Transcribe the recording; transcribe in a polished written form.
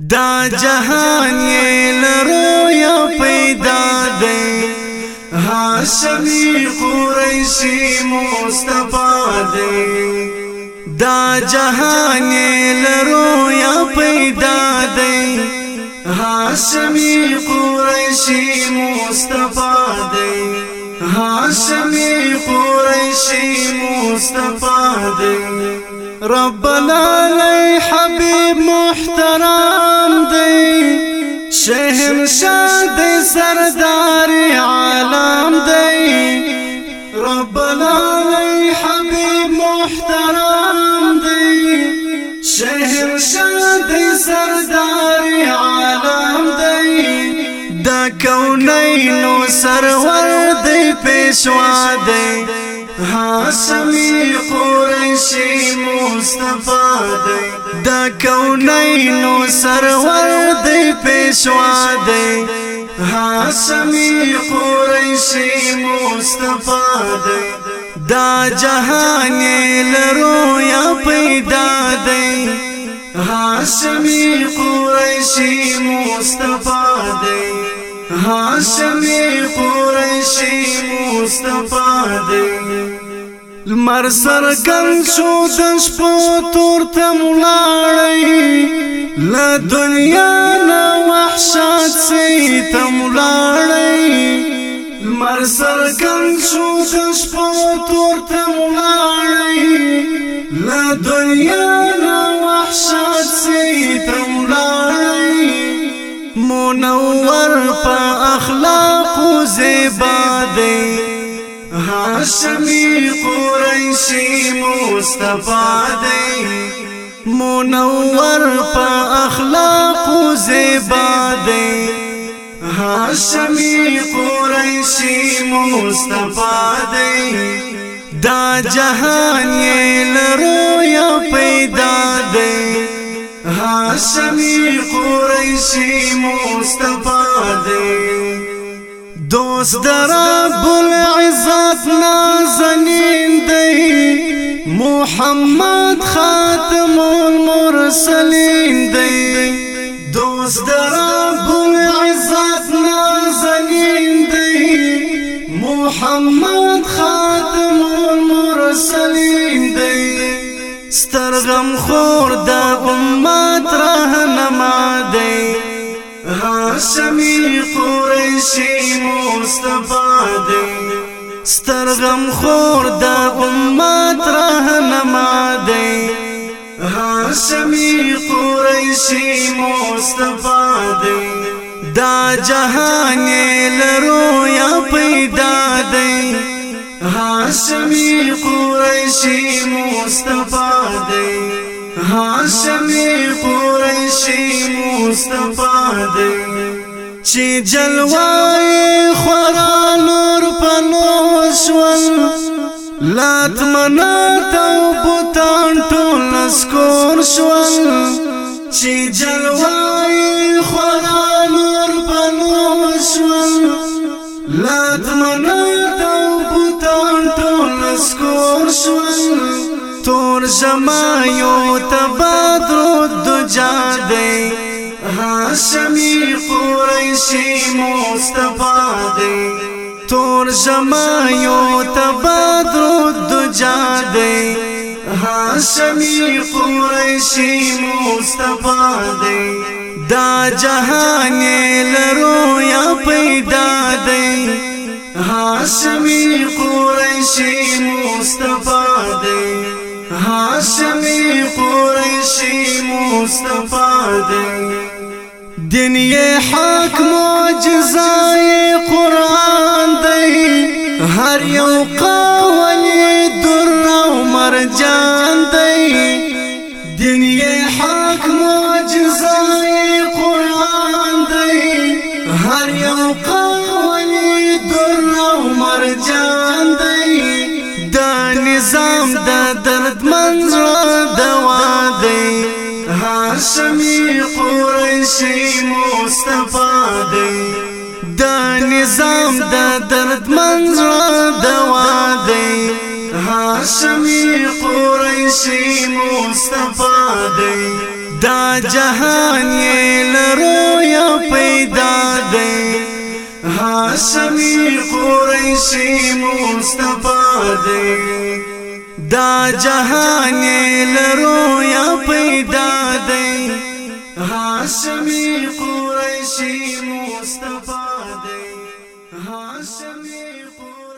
دا جهان یہ لرو یا پیدا دے ہاشمی قریشی مصطفیٰ دے دا جہان یہ لرو یا پیدا دے ہاشمی قریشی مصطفیٰ دے ہاشمی قریشی مصطفیٰ دے ربنا لئی حبیب محترم دے شہنشاہ دے سردار عالم دے ربنا لئی حبیب محترم دے شہنشاہ دے سردار عالم دے دا کونینو سرور دے پیشوا دے ہاشمی قریشی مصطفیٰ دے دا کونینو سرور دے پیشوا دے ہاشمی قریشی مصطفیٰ دے دا جہان یہ لرو یا پیدا دے ہاشمی قریشی مصطفیٰ دے ہاشمی قریشی مصطفیٰ دے لمر سرگن شو دشپو تورتم لاړی لا دنیا نا وحشات سے تم لاړی لمر سرگن شو دشپو تورتم لاړی لا دنیا نا وحشات سے تم لاړی منور پا اخلاق و زیبا دے ہاشمی قریشی مصطفیٰ دے منور پا اخلاق و زیبا دے ہاشمی قریشی مصطفیٰ دے دا جہان یہ لرو یا پیدا دے ہاشمی قریشی مصطفیٰ دے دوست رب العزت نازنین دے محمد خاتم المرسلین دے دوست رب العزت نازنین دے محمد خاتم المرسلین دے سترغم خور دا امت رہنما دے ہاشمی قریشی مصطفیٰ دے سترغم خور دا امت رہنما دے ہاشمی قریشی مصطفیٰ دے دا جہان یہ لرو یا پیدا دے ہاشمی قریشی مصطفیٰ دے ہاشمی قریشی مصطفیٰ دے چی جلوائی خورا نور پنوش ول لات منات و بوتان ٹول اسکور شول چی جلوائی خورا نور پنوش ول لات منات و بوتان ٹول اسکور شول تور جمایو تبادر الدجا دے ہاشمی قریشی مصطفیٰ دے تور جمایو تبادر الدجا دے ہاشمی قریشی مصطفیٰ دے دا جہان یہ لرو یا پیدا دے ہاشمی قریشی مصطفیٰ دے ہاشمی قریشی مصطفیٰ دے دین یہ حق معجزہ قرآن دے ہر یو قول در و مرجان دے دین یہ حق معجزہ قرآن دے ہر یو قول در و مرجان دے دا نظام دا درد منظر دوا دے ہاشمی قریشی مصطفیٰ دے دا نظام دا درد منظر دوا دے ہاشمی قریشی مصطفیٰ دے دا جہان یہ هاشمی قریشی مصطفی دی دا جهان لرو یا پیدا دی هاشمی قریشی مصطفی دی هاشمی